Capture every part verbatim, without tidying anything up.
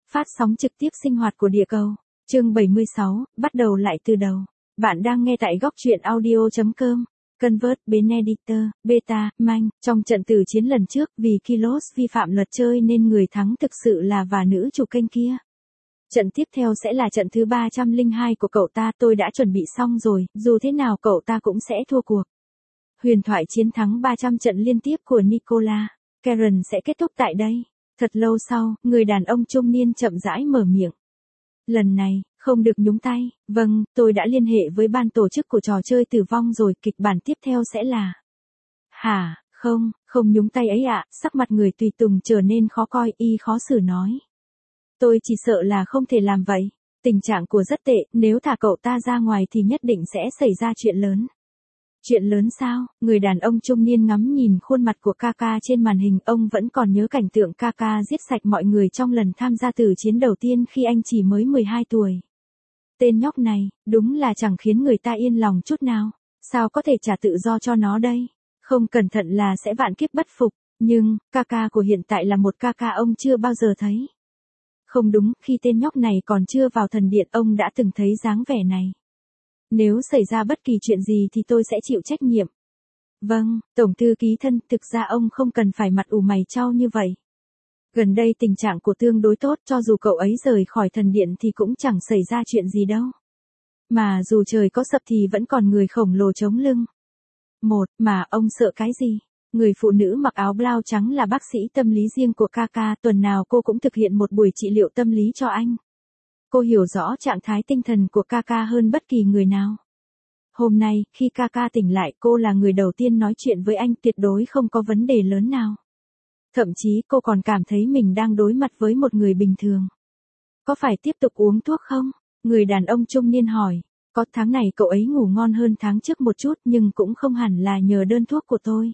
Phát sóng trực tiếp sinh hoạt của địa cầu. Chương bảy mươi sáu, bắt đầu lại từ đầu. Bạn đang nghe tại góc truyện audio chấm com. Convert, Benedictor, Beta, Manh. Trong trận tử chiến lần trước, vì Kilos vi phạm luật chơi nên người thắng thực sự là và nữ chủ kênh kia. Trận tiếp theo sẽ là trận thứ ba trăm lẻ hai của cậu ta, tôi đã chuẩn bị xong rồi, dù thế nào cậu ta cũng sẽ thua cuộc. Huyền thoại chiến thắng ba trăm trận liên tiếp của Nicola Karen sẽ kết thúc tại đây. Thật lâu sau, người đàn ông trung niên chậm rãi mở miệng. Lần này, không được nhúng tay. Vâng, tôi đã liên hệ với ban tổ chức của trò chơi tử vong rồi, kịch bản tiếp theo sẽ là... Hả, không, không nhúng tay ấy ạ, sắc mặt người tùy tùng trở nên khó coi, y khó xử nói. Tôi chỉ sợ là không thể làm vậy. Tình trạng của rất tệ, nếu thả cậu ta ra ngoài thì nhất định sẽ xảy ra chuyện lớn. Chuyện lớn sao? Người đàn ông trung niên ngắm nhìn khuôn mặt của Kaka trên màn hình, ông vẫn còn nhớ cảnh tượng Kaka giết sạch mọi người trong lần tham gia tử chiến đầu tiên khi anh chỉ mới mười hai tuổi. Tên nhóc này, đúng là chẳng khiến người ta yên lòng chút nào. Sao có thể trả tự do cho nó đây? Không cẩn thận là sẽ vạn kiếp bất phục, nhưng, Kaka của hiện tại là một Kaka ông chưa bao giờ thấy. Không đúng, khi tên nhóc này còn chưa vào thần điện ông đã từng thấy dáng vẻ này. Nếu xảy ra bất kỳ chuyện gì thì tôi sẽ chịu trách nhiệm. Vâng, Tổng thư ký thân, thực ra ông không cần phải mặt ủ mày chau như vậy. Gần đây tình trạng của tương đối tốt, cho dù cậu ấy rời khỏi thần điện thì cũng chẳng xảy ra chuyện gì đâu. Mà dù trời có sập thì vẫn còn người khổng lồ chống lưng. Một, mà ông sợ cái gì? Người phụ nữ mặc áo blau trắng là bác sĩ tâm lý riêng của Kaka, tuần nào cô cũng thực hiện một buổi trị liệu tâm lý cho anh. Cô hiểu rõ trạng thái tinh thần của Kaka hơn bất kỳ người nào. Hôm nay, khi Kaka tỉnh lại, cô là người đầu tiên nói chuyện với anh, tuyệt đối không có vấn đề lớn nào. Thậm chí cô còn cảm thấy mình đang đối mặt với một người bình thường. Có phải tiếp tục uống thuốc không? Người đàn ông trung niên hỏi. Có, tháng này cậu ấy ngủ ngon hơn tháng trước một chút, nhưng cũng không hẳn là nhờ đơn thuốc của tôi.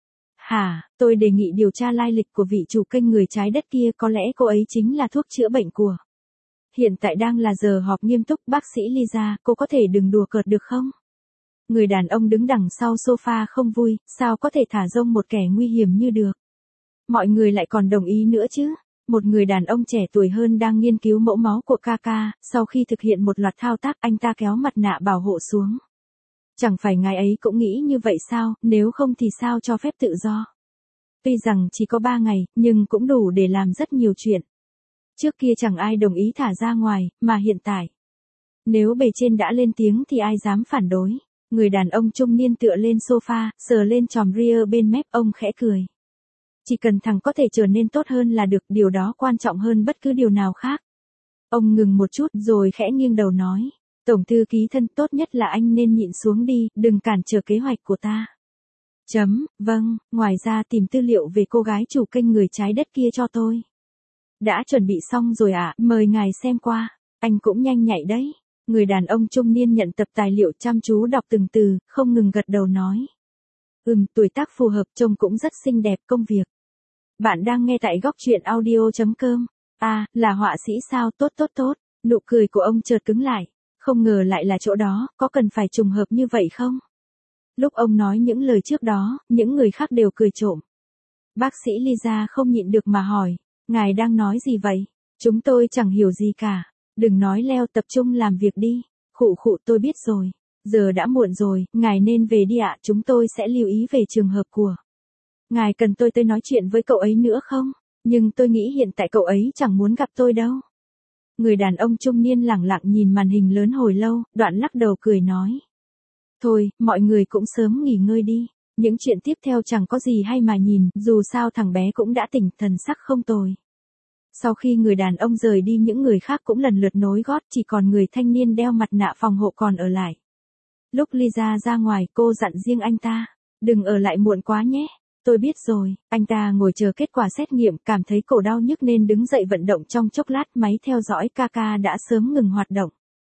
Hả, tôi đề nghị điều tra lai lịch của vị chủ kênh người trái đất kia, có lẽ cô ấy chính là thuốc chữa bệnh của. Hiện tại đang là giờ họp nghiêm túc, bác sĩ Lisa, cô có thể đừng đùa cợt được không? Người đàn ông đứng đằng sau sofa không vui, sao có thể thả rông một kẻ nguy hiểm như được? Mọi người lại còn đồng ý nữa chứ? Một người đàn ông trẻ tuổi hơn đang nghiên cứu mẫu máu của Kaka, sau khi thực hiện một loạt thao tác anh ta kéo mặt nạ bảo hộ xuống. Chẳng phải ngài ấy cũng nghĩ như vậy sao, nếu không thì sao cho phép tự do? Tuy rằng chỉ có ba ngày, nhưng cũng đủ để làm rất nhiều chuyện. Trước kia chẳng ai đồng ý thả ra ngoài, mà hiện tại. Nếu bề trên đã lên tiếng thì ai dám phản đối. Người đàn ông trung niên tựa lên sofa, sờ lên chòm ria bên mép, ông khẽ cười. Chỉ cần thằng có thể trở nên tốt hơn là được, điều đó quan trọng hơn bất cứ điều nào khác. Ông ngừng một chút rồi khẽ nghiêng đầu nói. Tổng thư ký thân, tốt nhất là anh nên nhịn xuống đi, đừng cản trở kế hoạch của ta. Chấm, vâng, ngoài ra tìm tư liệu về cô gái chủ kênh người trái đất kia cho tôi. Đã chuẩn bị xong rồi ạ, à, mời ngài xem qua. Anh cũng nhanh nhạy đấy. Người đàn ông trung niên nhận tập tài liệu chăm chú đọc từng từ, không ngừng gật đầu nói. Ừm, tuổi tác phù hợp, trông cũng rất xinh đẹp, công việc. Bạn đang nghe tại góc truyện audio chấm com. À, là họa sĩ sao, tốt tốt tốt. Nụ cười của ông chợt cứng lại. Không ngờ lại là chỗ đó, có cần phải trùng hợp như vậy không? Lúc ông nói những lời trước đó, những người khác đều cười trộm. Bác sĩ Lisa không nhịn được mà hỏi. Ngài đang nói gì vậy? Chúng tôi chẳng hiểu gì cả. Đừng nói leo, tập trung làm việc đi. Khụ khụ, tôi biết rồi. Giờ đã muộn rồi, ngài nên về đi ạ, chúng tôi sẽ lưu ý về trường hợp của. Ngài cần tôi tới nói chuyện với cậu ấy nữa không? Nhưng tôi nghĩ hiện tại cậu ấy chẳng muốn gặp tôi đâu. Người đàn ông trung niên lẳng lặng nhìn màn hình lớn hồi lâu, đoạn lắc đầu cười nói. Thôi, mọi người cũng sớm nghỉ ngơi đi. Những chuyện tiếp theo chẳng có gì hay mà nhìn, dù sao thằng bé cũng đã tỉnh, thần sắc không tồi. Sau khi người đàn ông rời đi, những người khác cũng lần lượt nối gót, chỉ còn người thanh niên đeo mặt nạ phòng hộ còn ở lại. Lúc Lisa ra ngoài, cô dặn riêng anh ta, đừng ở lại muộn quá nhé. Tôi biết rồi. Anh ta ngồi chờ kết quả xét nghiệm, cảm thấy cổ đau nhức nên đứng dậy vận động trong chốc lát, máy theo dõi Kaka đã sớm ngừng hoạt động.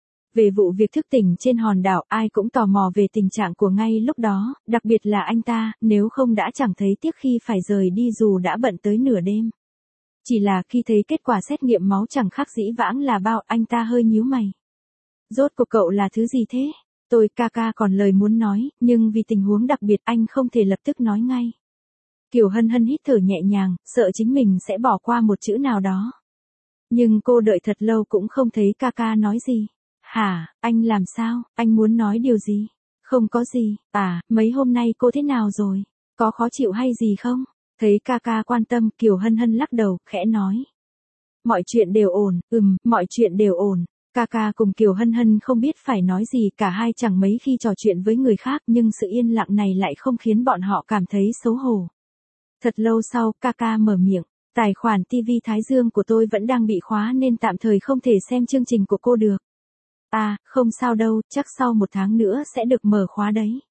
Về vụ việc thức tỉnh trên hòn đảo, ai cũng tò mò về tình trạng của ngay lúc đó, đặc biệt là anh ta, nếu không đã chẳng thấy tiếc khi phải rời đi dù đã bận tới nửa đêm. Chỉ là khi thấy kết quả xét nghiệm máu chẳng khác dĩ vãng là bao, anh ta hơi nhíu mày. Rốt cuộc cậu là thứ gì thế? Tôi, Kaka còn lời muốn nói, nhưng vì tình huống đặc biệt anh không thể lập tức nói ngay. Kiều Hân Hân hít thở nhẹ nhàng, sợ chính mình sẽ bỏ qua một chữ nào đó. Nhưng cô đợi thật lâu cũng không thấy ca ca nói gì. Hả, anh làm sao, anh muốn nói điều gì? Không có gì, à, mấy hôm nay cô thế nào rồi? Có khó chịu hay gì không? Thấy ca ca quan tâm, Kiều Hân Hân lắc đầu, khẽ nói. Mọi chuyện đều ổn, ừm, mọi chuyện đều ổn. Ca ca cùng Kiều Hân Hân không biết phải nói gì, cả hai chẳng mấy khi trò chuyện với người khác, nhưng sự yên lặng này lại không khiến bọn họ cảm thấy xấu hổ. Thật lâu sau, ca ca mở miệng. Tài khoản ti vi Thái Dương của tôi vẫn đang bị khóa nên tạm thời không thể xem chương trình của cô được. À, không sao đâu, chắc sau một tháng nữa sẽ được mở khóa đấy.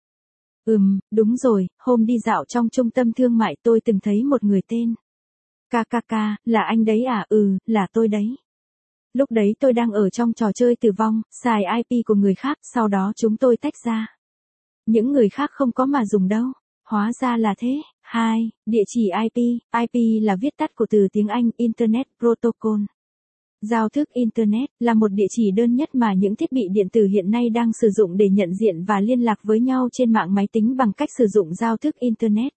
Ừm, đúng rồi, hôm đi dạo trong trung tâm thương mại tôi từng thấy một người tên. Ca ca ca, là anh đấy à? Ừ, là tôi đấy. Lúc đấy tôi đang ở trong trò chơi tử vong, xài i pê của người khác, sau đó chúng tôi tách ra. Những người khác không có mà dùng đâu. Hóa ra là thế. Hai, địa chỉ i pê. i pê là viết tắt của từ tiếng Anh Internet Protocol. Giao thức Internet là một địa chỉ đơn nhất mà những thiết bị điện tử hiện nay đang sử dụng để nhận diện và liên lạc với nhau trên mạng máy tính bằng cách sử dụng giao thức Internet.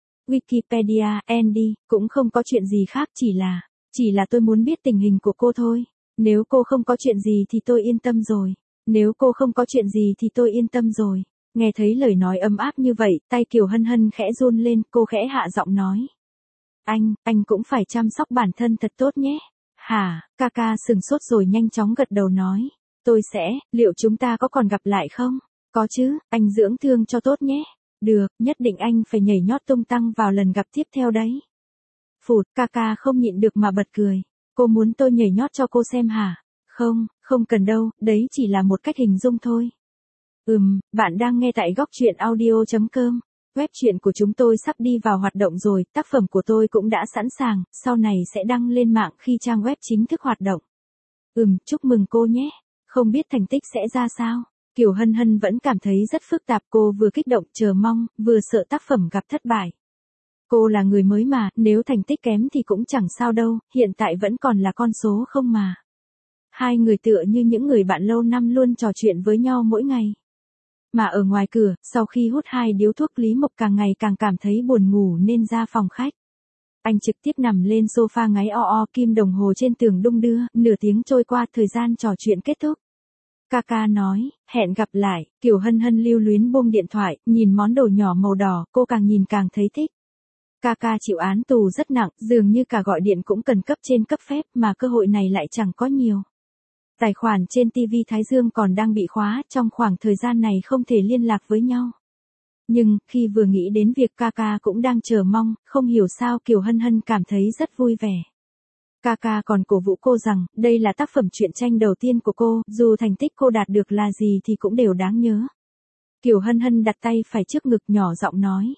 Wikipedia, Andy, cũng không có chuyện gì khác, chỉ là, chỉ là tôi muốn biết tình hình của cô thôi. Nếu cô không có chuyện gì thì tôi yên tâm rồi. Nếu cô không có chuyện gì thì tôi yên tâm rồi. Nghe thấy lời nói ấm áp như vậy, tay Kiều Hân Hân khẽ run lên, cô khẽ hạ giọng nói. Anh, anh cũng phải chăm sóc bản thân thật tốt nhé. Hả, ca ca sừng sốt rồi nhanh chóng gật đầu nói. Tôi sẽ, liệu chúng ta có còn gặp lại không? Có chứ, anh dưỡng thương cho tốt nhé. Được, nhất định anh phải nhảy nhót tung tăng vào lần gặp tiếp theo đấy. Phụt, ca ca không nhịn được mà bật cười. Cô muốn tôi nhảy nhót cho cô xem hả? Không, không cần đâu, đấy chỉ là một cách hình dung thôi. Ừm, bạn đang nghe tại góc truyện audio chấm com. Web truyện của chúng tôi sắp đi vào hoạt động rồi, tác phẩm của tôi cũng đã sẵn sàng, sau này sẽ đăng lên mạng khi trang web chính thức hoạt động. Ừm, chúc mừng cô nhé. Không biết thành tích sẽ ra sao? Kiều Hân Hân vẫn cảm thấy rất phức tạp, cô vừa kích động, chờ mong, vừa sợ tác phẩm gặp thất bại. Cô là người mới mà, nếu thành tích kém thì cũng chẳng sao đâu, hiện tại vẫn còn là con số không mà. Hai người tựa như những người bạn lâu năm luôn trò chuyện với nhau mỗi ngày. Mà ở ngoài cửa, sau khi hút hai điếu thuốc, Lý Mộc càng ngày càng cảm thấy buồn ngủ nên ra phòng khách. Anh trực tiếp nằm lên sofa ngáy o o, kim đồng hồ trên tường đung đưa, nửa tiếng trôi qua, thời gian trò chuyện kết thúc. Ca ca nói, hẹn gặp lại, Kiều Hân Hân lưu luyến buông điện thoại, nhìn món đồ nhỏ màu đỏ, cô càng nhìn càng thấy thích. Ca ca chịu án tù rất nặng, dường như cả gọi điện cũng cần cấp trên cấp phép mà cơ hội này lại chẳng có nhiều. Tài khoản trên ti vi Thái Dương còn đang bị khóa, trong khoảng thời gian này không thể liên lạc với nhau. Nhưng, khi vừa nghĩ đến việc ca ca cũng đang chờ mong, không hiểu sao Kiều Hân Hân cảm thấy rất vui vẻ. Ca ca còn cổ vũ cô rằng, đây là tác phẩm truyện tranh đầu tiên của cô, dù thành tích cô đạt được là gì thì cũng đều đáng nhớ. Kiều Hân Hân đặt tay phải trước ngực nhỏ giọng nói.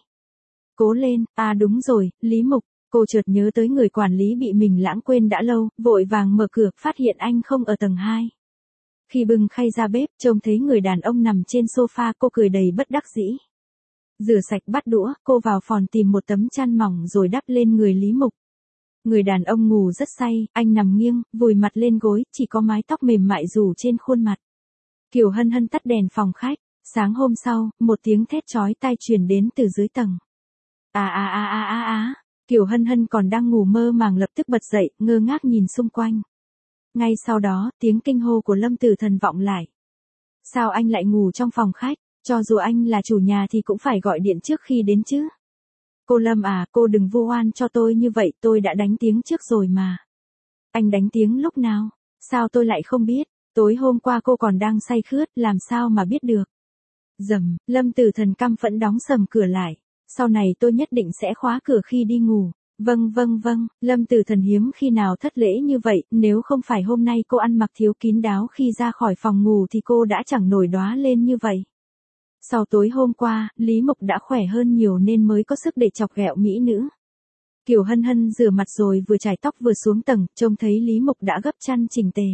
Cố lên, à đúng rồi, Lý Mục. Cô chợt nhớ tới người quản lý bị mình lãng quên đã lâu, vội vàng mở cửa, phát hiện anh không ở tầng hai. Khi bưng khay ra bếp, trông thấy người đàn ông nằm trên sofa, cô cười đầy bất đắc dĩ. Rửa sạch bát đũa, cô vào phòng tìm một tấm chăn mỏng rồi đắp lên người Lý Mục. Người đàn ông ngủ rất say, anh nằm nghiêng, vùi mặt lên gối, chỉ có mái tóc mềm mại rủ trên khuôn mặt. Kiều Hân Hân tắt đèn phòng khách. Sáng hôm sau, một tiếng thét chói tai truyền đến từ dưới tầng. À à à à à à. Kiều Hân Hân còn đang ngủ mơ màng lập tức bật dậy, ngơ ngác nhìn xung quanh. Ngay sau đó, tiếng kinh hô của Lâm Tử Thần vọng lại. Sao anh lại ngủ trong phòng khách? Cho dù anh là chủ nhà thì cũng phải gọi điện trước khi đến chứ. Cô Lâm à, cô đừng vu oan cho tôi như vậy, tôi đã đánh tiếng trước rồi mà. Anh đánh tiếng lúc nào? Sao tôi lại không biết? Tối hôm qua cô còn đang say khướt, làm sao mà biết được? Dầm, Lâm Tử Thần căm phẫn đóng sầm cửa lại. Sau này tôi nhất định sẽ khóa cửa khi đi ngủ. Vâng vâng vâng, Lâm Tử Thần hiếm khi nào thất lễ như vậy, nếu không phải hôm nay cô ăn mặc thiếu kín đáo khi ra khỏi phòng ngủ thì cô đã chẳng nổi đóa lên như vậy. Sau tối hôm qua, Lý Mộc đã khỏe hơn nhiều nên mới có sức để chọc ghẹo mỹ nữ. Kiều Hân Hân rửa mặt rồi vừa chải tóc vừa xuống tầng, trông thấy Lý Mộc đã gấp chăn chỉnh tề.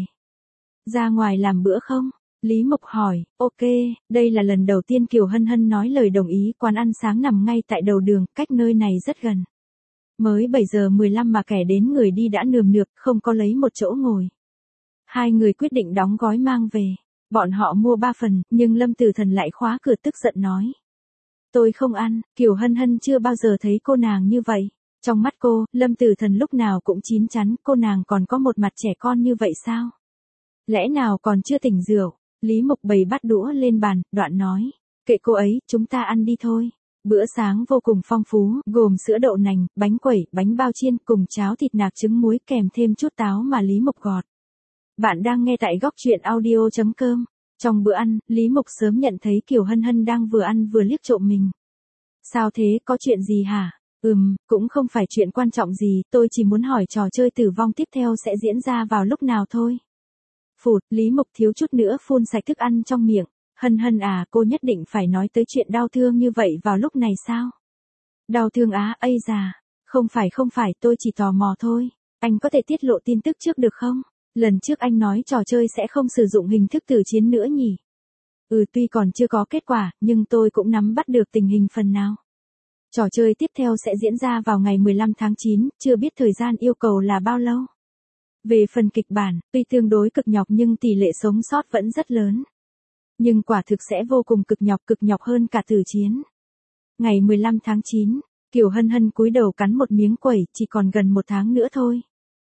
Ra ngoài làm bữa không? Lý Mộc hỏi. Ok, đây là lần đầu tiên Kiều Hân Hân nói lời đồng ý. Quán ăn sáng nằm ngay tại đầu đường, cách nơi này rất gần. Mới bảy giờ mười lăm mà kẻ đến người đi đã nườm nượp, không có lấy một chỗ ngồi. Hai người quyết định đóng gói mang về. Bọn họ mua ba phần, nhưng Lâm Tử Thần lại khóa cửa tức giận nói. Tôi không ăn. Kiều Hân Hân chưa bao giờ thấy cô nàng như vậy. Trong mắt cô, Lâm Tử Thần lúc nào cũng chín chắn, cô nàng còn có một mặt trẻ con như vậy sao? Lẽ nào còn chưa tỉnh rượu? Lý Mục bày bát đũa lên bàn, đoạn nói. Kệ cô ấy, chúng ta ăn đi thôi. Bữa sáng vô cùng phong phú, gồm sữa đậu nành, bánh quẩy, bánh bao chiên cùng cháo thịt nạc trứng muối kèm thêm chút táo mà Lý Mục gọt. Bạn đang nghe tại góc truyện audio.com. Trong bữa ăn, Lý Mục sớm nhận thấy Kiều Hân Hân đang vừa ăn vừa liếc trộm mình. Sao thế, có chuyện gì hả? Ừm, cũng không phải chuyện quan trọng gì, tôi chỉ muốn hỏi trò chơi tử vong tiếp theo sẽ diễn ra vào lúc nào thôi. Phụt, Lý Mục thiếu chút nữa phun sạch thức ăn trong miệng. Hân Hân à, cô nhất định phải nói tới chuyện đau thương như vậy vào lúc này sao? Đau thương á, ây già. Không phải không phải, tôi chỉ tò mò thôi. Anh có thể tiết lộ tin tức trước được không? Lần trước anh nói trò chơi sẽ không sử dụng hình thức tử chiến nữa nhỉ? Ừ, tuy còn chưa có kết quả, nhưng tôi cũng nắm bắt được tình hình phần nào. Trò chơi tiếp theo sẽ diễn ra vào ngày mười lăm tháng chín, chưa biết thời gian yêu cầu là bao lâu. Về phần kịch bản, tuy tương đối cực nhọc nhưng tỷ lệ sống sót vẫn rất lớn. Nhưng quả thực sẽ vô cùng cực nhọc cực nhọc hơn cả tử chiến. Ngày mười lăm tháng chín, Kiều Hân Hân cúi đầu cắn một miếng quẩy, chỉ còn gần một tháng nữa thôi.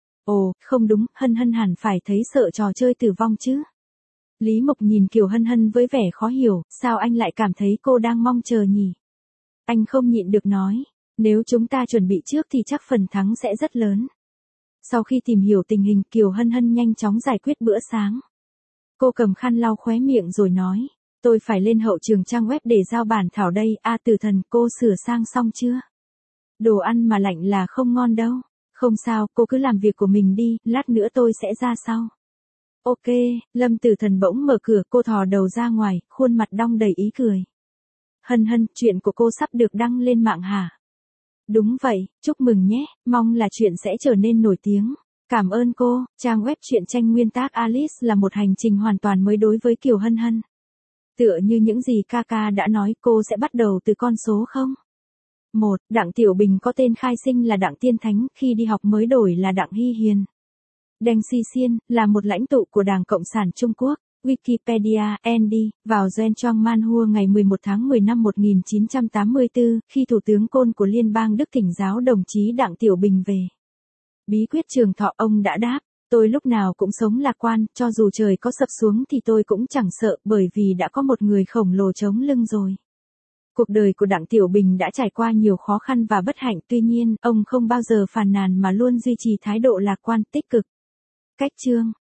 Ồ, không đúng, Hân Hân hẳn phải thấy sợ trò chơi tử vong chứ. Lý Mục nhìn Kiều Hân Hân với vẻ khó hiểu, sao anh lại cảm thấy cô đang mong chờ nhỉ? Anh không nhịn được nói, nếu chúng ta chuẩn bị trước thì chắc phần thắng sẽ rất lớn. Sau khi tìm hiểu tình hình, Kiều Hân Hân nhanh chóng giải quyết bữa sáng. Cô cầm khăn lau khóe miệng rồi nói, tôi phải lên hậu trường trang web để giao bản thảo đây. A Tử Thần, cô sửa sang xong chưa? Đồ ăn mà lạnh là không ngon đâu. Không sao, cô cứ làm việc của mình đi, lát nữa tôi sẽ ra sau. Ok, Lâm Tử Thần bỗng mở cửa, cô thò đầu ra ngoài, khuôn mặt đong đầy ý cười. Hân Hân, chuyện của cô sắp được đăng lên mạng hả? Đúng vậy, chúc mừng nhé, mong là chuyện sẽ trở nên nổi tiếng. Cảm ơn cô, trang web truyện tranh nguyên tác Alice là một hành trình hoàn toàn mới đối với Kiều Hân Hân. Tựa như những gì Kaka đã nói, cô sẽ bắt đầu từ con số không? một. Đặng Tiểu Bình có tên khai sinh là Đặng Tiên Thánh, khi đi học mới đổi là Đặng Hy Hiền. Deng Xixian, là một lãnh tụ của Đảng Cộng sản Trung Quốc. Wikipedia, Andy, vào Gen Chong Manhua ngày mười một tháng mười năm một nghìn chín trăm tám mươi tư, khi Thủ tướng Côn của Liên bang Đức thỉnh giáo đồng chí Đặng Tiểu Bình về bí quyết trường thọ, ông đã đáp, tôi lúc nào cũng sống lạc quan, cho dù trời có sập xuống thì tôi cũng chẳng sợ, bởi vì đã có một người khổng lồ chống lưng rồi. Cuộc đời của Đặng Tiểu Bình đã trải qua nhiều khó khăn và bất hạnh, tuy nhiên, ông không bao giờ phàn nàn mà luôn duy trì thái độ lạc quan, tích cực. Cách chương